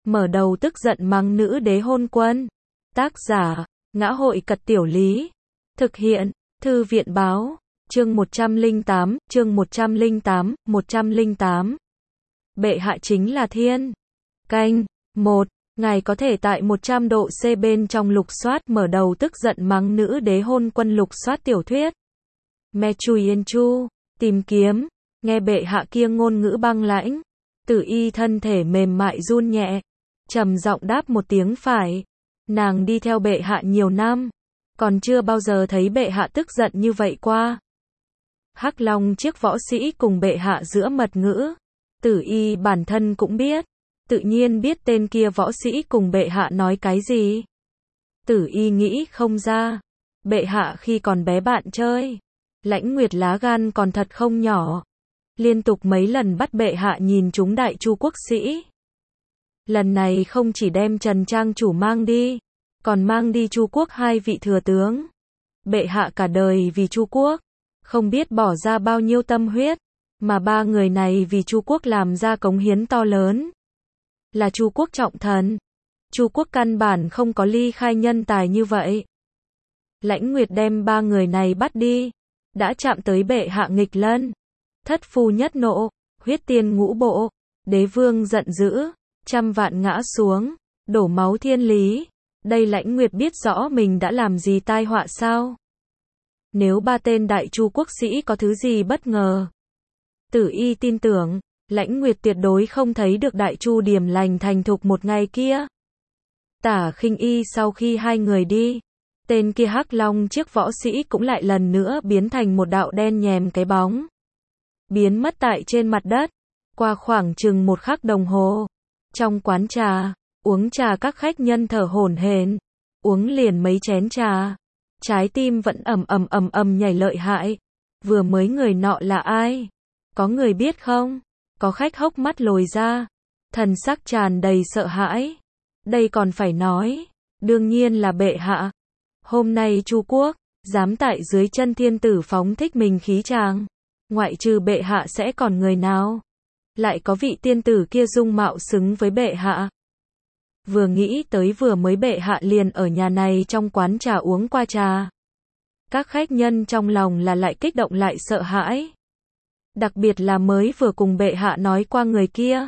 mở đầu tức giận mắng nữ đế hôn quân. Tác giả, Ngã hội Cật Tiểu Lý. Thực hiện, Thư viện báo. Chương 108, chương 108. Bệ hạ chính là thiên. Canh, 1. Ngài có thể tại 100 độ C bên trong lục soát mở đầu tức giận mắng nữ đế hôn quân lục soát tiểu thuyết. Me Chui Yên Chu, tìm kiếm, nghe bệ hạ kia ngôn ngữ băng lãnh. Tử Y thân thể mềm mại run nhẹ, trầm giọng đáp một tiếng phải. Nàng đi theo bệ hạ nhiều năm, còn chưa bao giờ thấy bệ hạ tức giận như vậy qua. Hắc Long chiếc võ sĩ cùng bệ hạ giữa mật ngữ. Tử Y bản thân cũng biết, tự nhiên biết tên kia võ sĩ cùng bệ hạ nói cái gì. Tử Y nghĩ không ra, bệ hạ khi còn bé bạn chơi, Lãnh Nguyệt lá gan còn thật không nhỏ, liên tục mấy lần bắt bệ hạ nhìn chúng Đại Chu quốc sĩ. Lần này không chỉ đem Trần Trang chủ mang đi, còn mang đi Chu quốc 2 vị thừa tướng. Bệ hạ cả đời vì Chu quốc, không biết bỏ ra bao nhiêu tâm huyết, mà 3 người này vì Chu quốc làm ra cống hiến to lớn. Là Chu quốc trọng thần. Chu quốc căn bản không có ly khai nhân tài như vậy. Lãnh Nguyệt đem 3 người này bắt đi, đã chạm tới bệ hạ nghịch lân. Thất phu nhất nộ, huyết tiên ngũ bộ, đế vương giận dữ, trăm vạn ngã xuống, đổ máu thiên lý. Đây Lãnh Nguyệt biết rõ mình đã làm gì tai họa sao? Nếu 3 tên Đại Chu quốc sĩ có thứ gì bất ngờ, Tử Y tin tưởng, Lãnh Nguyệt tuyệt đối không thấy được Đại Chu điềm lành thành thục một ngày kia. Tả Khinh Y sau khi 2 người đi, tên kia Hắc Long chiếc võ sĩ cũng lại lần nữa biến thành một đạo đen nhèm cái bóng, biến mất tại trên mặt đất. Qua khoảng chừng 1 khắc đồng hồ, trong quán trà, uống trà các khách nhân thở hổn hển, uống liền mấy chén trà, trái tim vẫn ầm nhảy lợi hại. Vừa mới người nọ là ai? Có người biết không? Có khách hốc mắt lồi ra, thần sắc tràn đầy sợ hãi. Đây còn phải nói, đương nhiên là bệ hạ. Hôm nay Chu quốc dám tại dưới chân thiên tử phóng thích mình khí tràng, ngoại trừ bệ hạ sẽ còn người nào? Lại có vị tiên tử kia dung mạo xứng với bệ hạ. Vừa nghĩ tới vừa mới bệ hạ liền ở nhà này trong quán trà uống qua trà, các khách nhân trong lòng là lại kích động lại sợ hãi. Đặc biệt là mới vừa cùng bệ hạ nói qua người kia,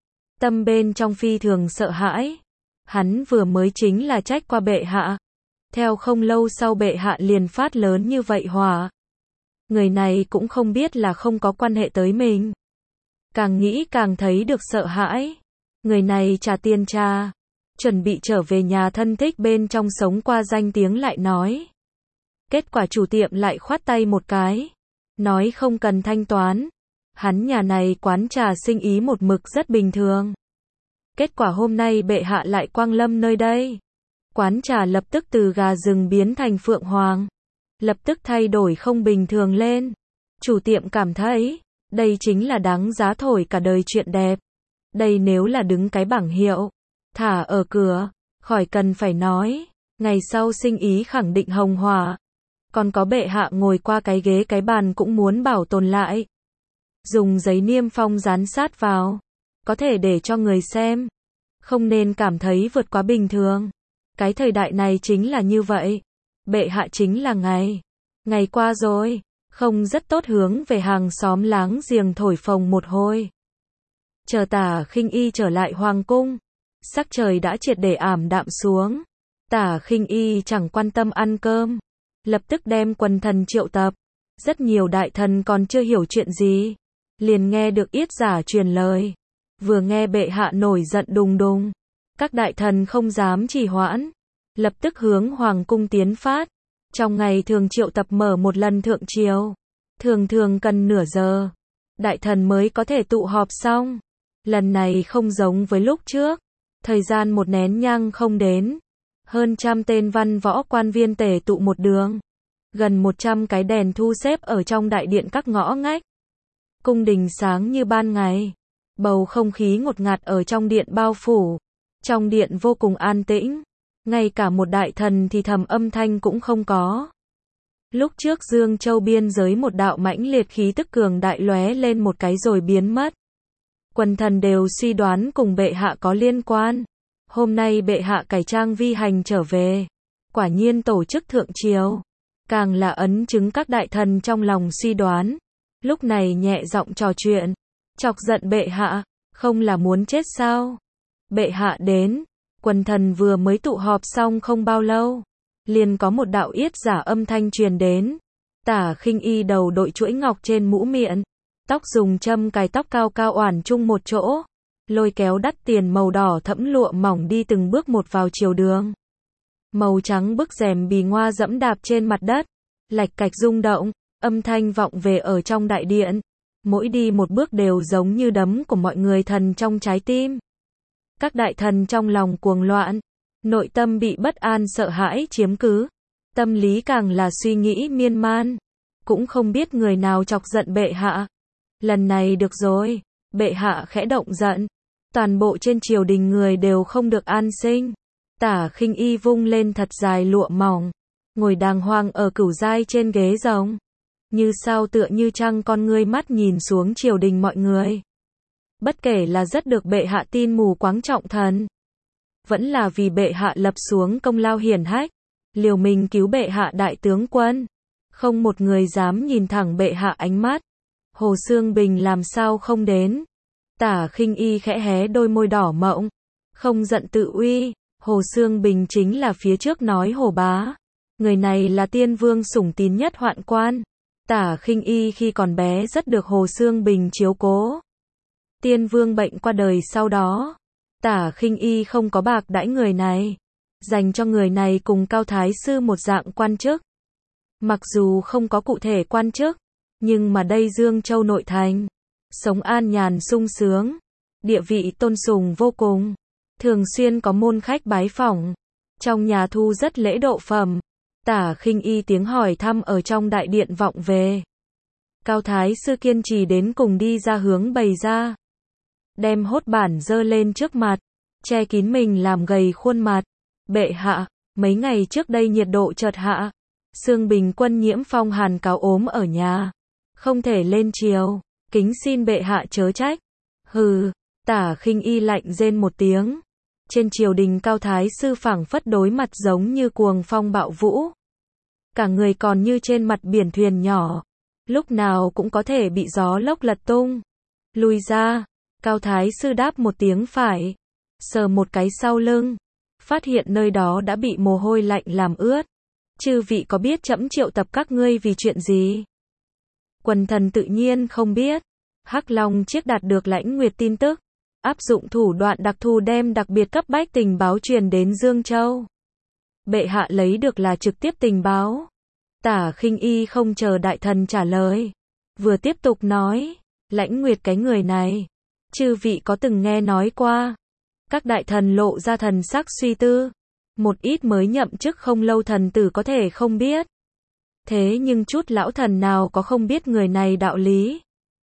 tâm bên trong phi thường sợ hãi. Hắn vừa mới chính là trách qua bệ hạ, theo không lâu sau bệ hạ liền phát lớn như vậy hỏa. Người này cũng không biết là không có quan hệ tới mình. Càng nghĩ càng thấy được sợ hãi. Người này trả tiền trà, chuẩn bị trở về nhà thân thích bên trong sống qua danh tiếng lại nói. Kết quả chủ tiệm lại khoát tay một cái, nói không cần thanh toán. Hắn nhà này quán trà sinh ý một mực rất bình thường. Kết quả hôm nay bệ hạ lại quang lâm nơi đây. Quán trà lập tức từ gà rừng biến thành phượng hoàng. Lập tức thay đổi không bình thường lên. Chủ tiệm cảm thấy, đây chính là đáng giá thổi cả đời chuyện đẹp. Đây nếu là đứng cái bảng hiệu, thả ở cửa, khỏi cần phải nói, ngày sau sinh ý khẳng định hồng hỏa. Còn có bệ hạ ngồi qua cái ghế cái bàn cũng muốn bảo tồn lại. Dùng giấy niêm phong dán sát vào, có thể để cho người xem, không nên cảm thấy vượt quá bình thường. Cái thời đại này chính là như vậy. Bệ hạ chính là ngày qua rồi, không rất tốt hướng về hàng xóm láng giềng thổi phồng một hồi. Chờ Tả Khinh Y trở lại hoàng cung, sắc trời đã triệt để ảm đạm xuống. Tả Khinh Y chẳng quan tâm ăn cơm, lập tức đem quần thần triệu tập. Rất nhiều đại thần còn chưa hiểu chuyện gì, liền nghe được yết giả truyền lời. Vừa nghe bệ hạ nổi giận đùng đùng, các đại thần không dám trì hoãn, lập tức hướng hoàng cung tiến phát. Trong ngày thường triệu tập mở một lần thượng triều, thường cần nửa giờ, đại thần mới có thể tụ họp xong. Lần này không giống với lúc trước, thời gian một nén nhang không đến, hơn 100 tên văn võ quan viên tề tụ một đường, gần 100 cái đèn thu xếp ở trong đại điện các ngõ ngách. Cung đình sáng như ban ngày, bầu không khí ngột ngạt ở trong điện bao phủ. Trong điện vô cùng an tĩnh, ngay cả một đại thần thì thầm âm thanh cũng không có. Lúc trước Dương Châu biên giới một đạo mãnh liệt khí tức cường đại lóe lên một cái rồi biến mất. Quần thần đều suy đoán cùng bệ hạ có liên quan. Hôm nay bệ hạ cải trang vi hành trở về. Quả nhiên tổ chức thượng triều. Càng là ấn chứng các đại thần trong lòng suy đoán. Lúc này nhẹ giọng trò chuyện. Chọc giận bệ hạ. Không là muốn chết sao? Bệ hạ đến. Quần thần vừa mới tụ họp xong không bao lâu. Liền có một đạo yết giả âm thanh truyền đến. Tả Khinh Y đầu đội chuỗi ngọc trên mũ miệng. Tóc dùng châm cài tóc cao cao oản chung một chỗ. Lôi kéo đắt tiền màu đỏ thẫm lụa mỏng đi từng bước một vào triều đường. Màu trắng bức rèm bì ngoa dẫm đạp trên mặt đất. Lạch cạch rung động, âm thanh vọng về ở trong đại điện. Mỗi đi một bước đều giống như đấm của mọi người thần trong trái tim. Các đại thần trong lòng cuồng loạn. Nội tâm bị bất an sợ hãi chiếm cứ. Tâm lý càng là suy nghĩ miên man. Cũng không biết người nào chọc giận bệ hạ. Lần này được rồi. Bệ hạ khẽ động giận. Toàn bộ trên triều đình người đều không được an sinh. Tả Khinh Y vung lên thật dài lụa mỏng. Ngồi đàng hoàng ở cửu giai trên ghế rồng. Như sao tựa như trăng con ngươi mắt nhìn xuống triều đình mọi người. Bất kể là rất được bệ hạ tin mù quáng trọng thần. Vẫn là vì bệ hạ lập xuống công lao hiển hách. Liều mình cứu bệ hạ đại tướng quân. Không một người dám nhìn thẳng bệ hạ ánh mắt. Hồ Xương Bình làm sao không đến. Tả Khinh Y khẽ hé đôi môi đỏ mọng. Không giận tự uy. Hồ Xương Bình chính là phía trước nói Hồ bá. Người này là tiên vương sủng tín nhất hoạn quan. Tả Khinh Y khi còn bé rất được Hồ Xương Bình chiếu cố. Tiên vương bệnh qua đời sau đó. Tả Khinh Y không có bạc đãi người này. Dành cho người này cùng Cao Thái Sư một dạng quan chức. Mặc dù không có cụ thể quan chức. Nhưng mà đây Dương Châu nội thành. Sống an nhàn sung sướng. Địa vị tôn sùng vô cùng. Thường xuyên có môn khách bái phỏng. Trong nhà thu rất lễ độ phẩm. Tả Khinh Y tiếng hỏi thăm ở trong đại điện vọng về. Cao Thái Sư kiên trì đến cùng đi ra hướng bày ra. Đem hốt bản dơ lên trước mặt. Che kín mình làm gầy khuôn mặt. Bệ hạ, mấy ngày trước đây nhiệt độ chợt hạ. Xương Bình quân nhiễm phong hàn cáo ốm ở nhà. Không thể lên triều. Kính xin bệ hạ chớ trách. Hừ, Tả Khinh Y lạnh rên một tiếng. Trên triều đình Cao Thái Sư phảng phất đối mặt giống như cuồng phong bạo vũ. Cả người còn như trên mặt biển thuyền nhỏ. Lúc nào cũng có thể bị gió lốc lật tung. Lui ra. Cao Thái Sư đáp một tiếng phải. Sờ một cái sau lưng. Phát hiện nơi đó đã bị mồ hôi lạnh làm ướt. Chư vị có biết trẫm triệu tập các ngươi vì chuyện gì? Quần thần tự nhiên không biết. Hắc Long Chiếc đạt được Lãnh Nguyệt tin tức. Áp dụng thủ đoạn đặc thù đem đặc biệt cấp bách tình báo truyền đến Dương Châu. Bệ hạ lấy được là trực tiếp tình báo. Tả Khinh Y không chờ đại thần trả lời. Vừa tiếp tục nói. Lãnh Nguyệt cái người này. Chư vị có từng nghe nói qua. Các đại thần lộ ra thần sắc suy tư. Một ít mới nhậm chức không lâu thần tử có thể không biết. Thế nhưng chút lão thần nào có không biết người này đạo lý.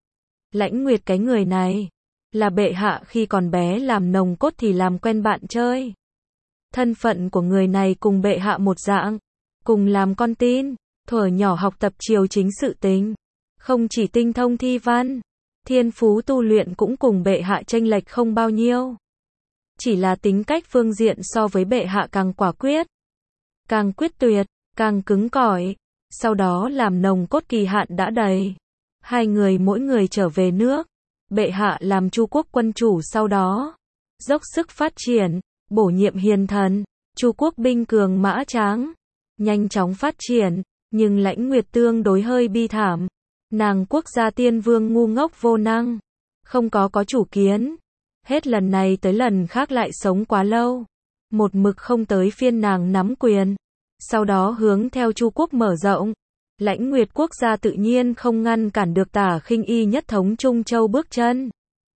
Lãnh Nguyệt cái người này. Là bệ hạ khi còn bé làm nồng cốt thì làm quen bạn chơi. Thân phận của người này cùng bệ hạ một dạng. Cùng làm con tin. Thuở nhỏ học tập triều chính sự tình. Không chỉ tinh thông thi văn. Thiên phú tu luyện cũng cùng bệ hạ chênh lệch không bao nhiêu. Chỉ là tính cách phương diện so với bệ hạ càng quả quyết. Càng quyết tuyệt. Càng cứng cỏi. Sau đó làm nồng cốt kỳ hạn đã đầy. Hai người mỗi người trở về nước. Bệ hạ làm Chu quốc quân chủ sau đó. Dốc sức phát triển. Bổ nhiệm hiền thần. Chu quốc binh cường mã tráng. Nhanh chóng phát triển. Nhưng Lãnh Nguyệt tương đối hơi bi thảm. Nàng quốc gia tiên vương ngu ngốc vô năng. Không có chủ kiến. Hết lần này tới lần khác lại sống quá lâu. Một mực không tới phiên nàng nắm quyền. Sau đó hướng theo Chu quốc mở rộng. Lãnh Nguyệt quốc gia tự nhiên không ngăn cản được Tả Khinh Y nhất thống Trung Châu bước chân.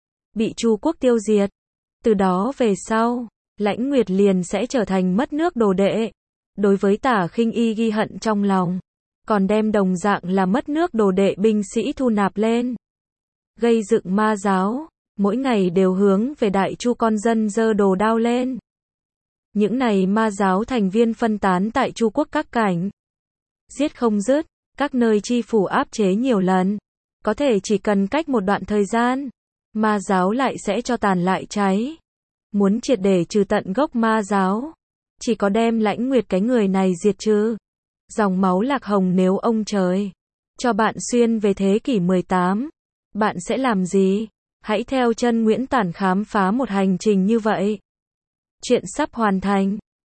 Bị Chu quốc tiêu diệt. Từ đó về sau, Lãnh Nguyệt liền sẽ trở thành mất nước đồ đệ. Đối với Tả Khinh Y ghi hận trong lòng. Còn đem đồng dạng là mất nước đồ đệ binh sĩ thu nạp lên. Gây dựng ma giáo. Mỗi ngày đều hướng về Đại Chu con dân giơ đồ đao lên. Những này ma giáo thành viên phân tán tại Chu quốc các cảnh. Giết không dứt. Các nơi chi phủ áp chế nhiều lần. Có thể chỉ cần cách một đoạn thời gian. Ma giáo lại sẽ cho tàn lại cháy. Muốn triệt để trừ tận gốc ma giáo, chỉ có đem Lãnh Nguyệt cái người này diệt trừ. Dòng máu Lạc Hồng nếu ông trời cho bạn xuyên về thế kỷ 18, bạn sẽ làm gì? Hãy theo chân Nguyễn Tản khám phá một hành trình như vậy. Chuyện sắp hoàn thành.